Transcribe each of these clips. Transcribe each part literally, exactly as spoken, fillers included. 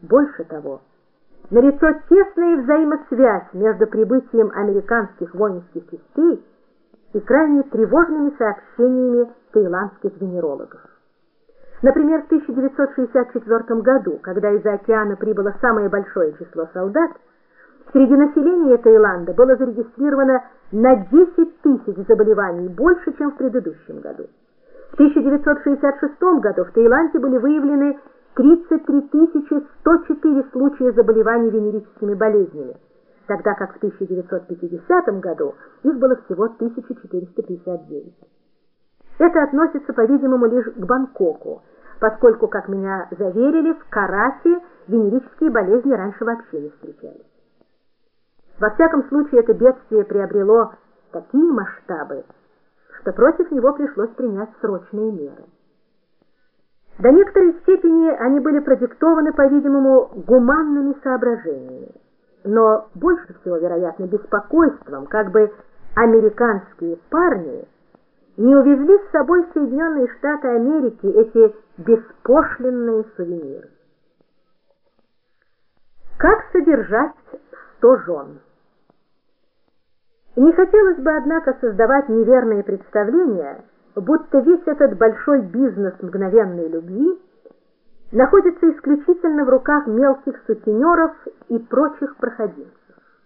Больше того, налицо тесная взаимосвязь между прибытием американских воинских частей и крайне тревожными сообщениями таиландских венерологов. Например, в тысяча девятьсот шестьдесят четвёртом году, когда из-за океана прибыло самое большое число солдат, среди населения Таиланда было зарегистрировано на десять тысяч заболеваний больше, чем в предыдущем году. В тысяча девятьсот шестьдесят шестом году в Таиланде были выявлены тридцать три тысячи сто четыре случая заболеваний венерическими болезнями, тогда как в тысяча девятьсот пятидесятом году их было всего тысяча четыреста пятьдесят девять. Это относится, по-видимому, лишь к Бангкоку, поскольку, как меня заверили, в Караси венерические болезни раньше вообще не встречались. Во всяком случае, это бедствие приобрело такие масштабы, что против него пришлось принять срочные меры. До некоторой степени они были продиктованы, по-видимому, гуманными соображениями, но больше всего, вероятно, беспокойством, как бы американские парни не увезли с собой в Соединенные Штаты Америки эти беспошлинные сувениры. Как содержать сто жен? Не хотелось бы, однако, создавать неверные представления, будто весь этот большой бизнес мгновенной любви находится исключительно в руках мелких сутенеров и прочих проходимцев.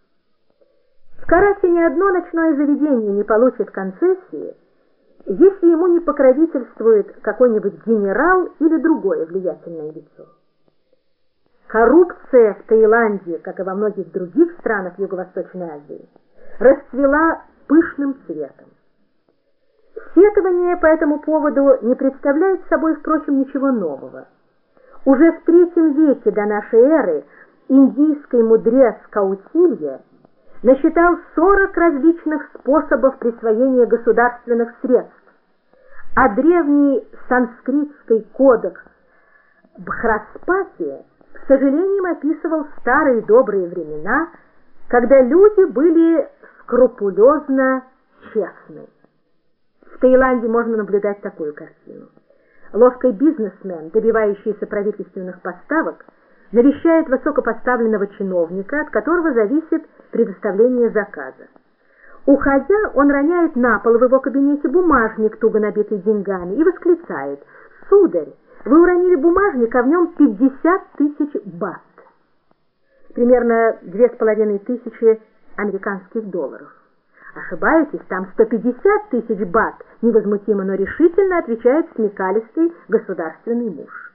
В Караси ни одно ночное заведение не получит концессии, если ему не покровительствует какой-нибудь генерал или другое влиятельное лицо. Коррупция в Таиланде, как и во многих других странах Юго-Восточной Азии, расцвела пышным цветом. Сетование по этому поводу не представляет собой, впрочем, ничего нового. Уже в третьем веке до нашей эры индийский мудрец Каутилья насчитал сорок различных способов присвоения государственных средств, а древний санскритский кодекс Бхраспати с сожалением описывал старые добрые времена, когда люди были скрупулезно честны. В Таиланде можно наблюдать такую картину. Ловкий бизнесмен, добивающийся правительственных поставок, навещает высокопоставленного чиновника, от которого зависит предоставление заказа. Уходя, он роняет на пол в его кабинете бумажник, туго набитый деньгами, и восклицает: «Сударь, вы уронили бумажник, а в нем пятьдесят тысяч бат». Примерно две с половиной тысячи американских долларов. Ошибаетесь, там сто пятьдесят тысяч бат, невозмутимо, но решительно отвечает смекалистый государственный муж.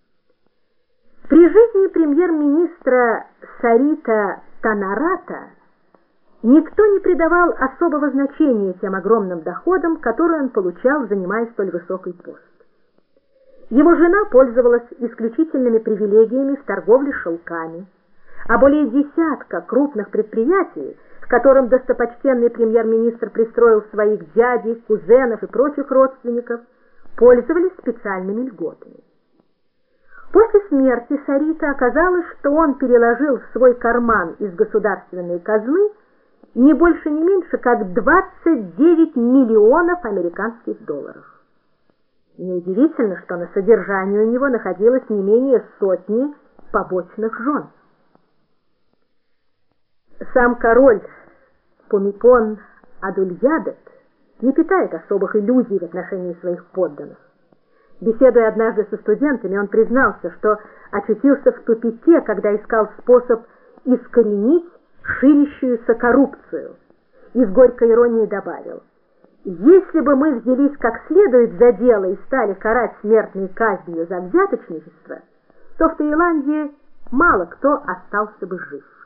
При жизни премьер-министра Сарита Танарата никто не придавал особого значения тем огромным доходам, которые он получал, занимая столь высокий пост. Его жена пользовалась исключительными привилегиями в торговле шелками, а более десятка крупных предприятий, к которым достопочтенный премьер-министр пристроил своих дядей, кузенов и прочих родственников, пользовались специальными льготами. После смерти Сарита оказалось, что он переложил в свой карман из государственной казны не больше, не меньше, как двадцать девять миллионов американских долларов. Неудивительно, что на содержании у него находилось не менее сотни побочных жен. Сам король Пумипон Адульядет не питает особых иллюзий в отношении своих подданных. Беседуя однажды со студентами, он признался, что очутился в тупике, когда искал способ искоренить ширящуюся коррупцию, и с горькой иронией добавил: «Если бы мы взялись как следует за дело и стали карать смертной казнью за взяточничество, то в Таиланде мало кто остался бы жив».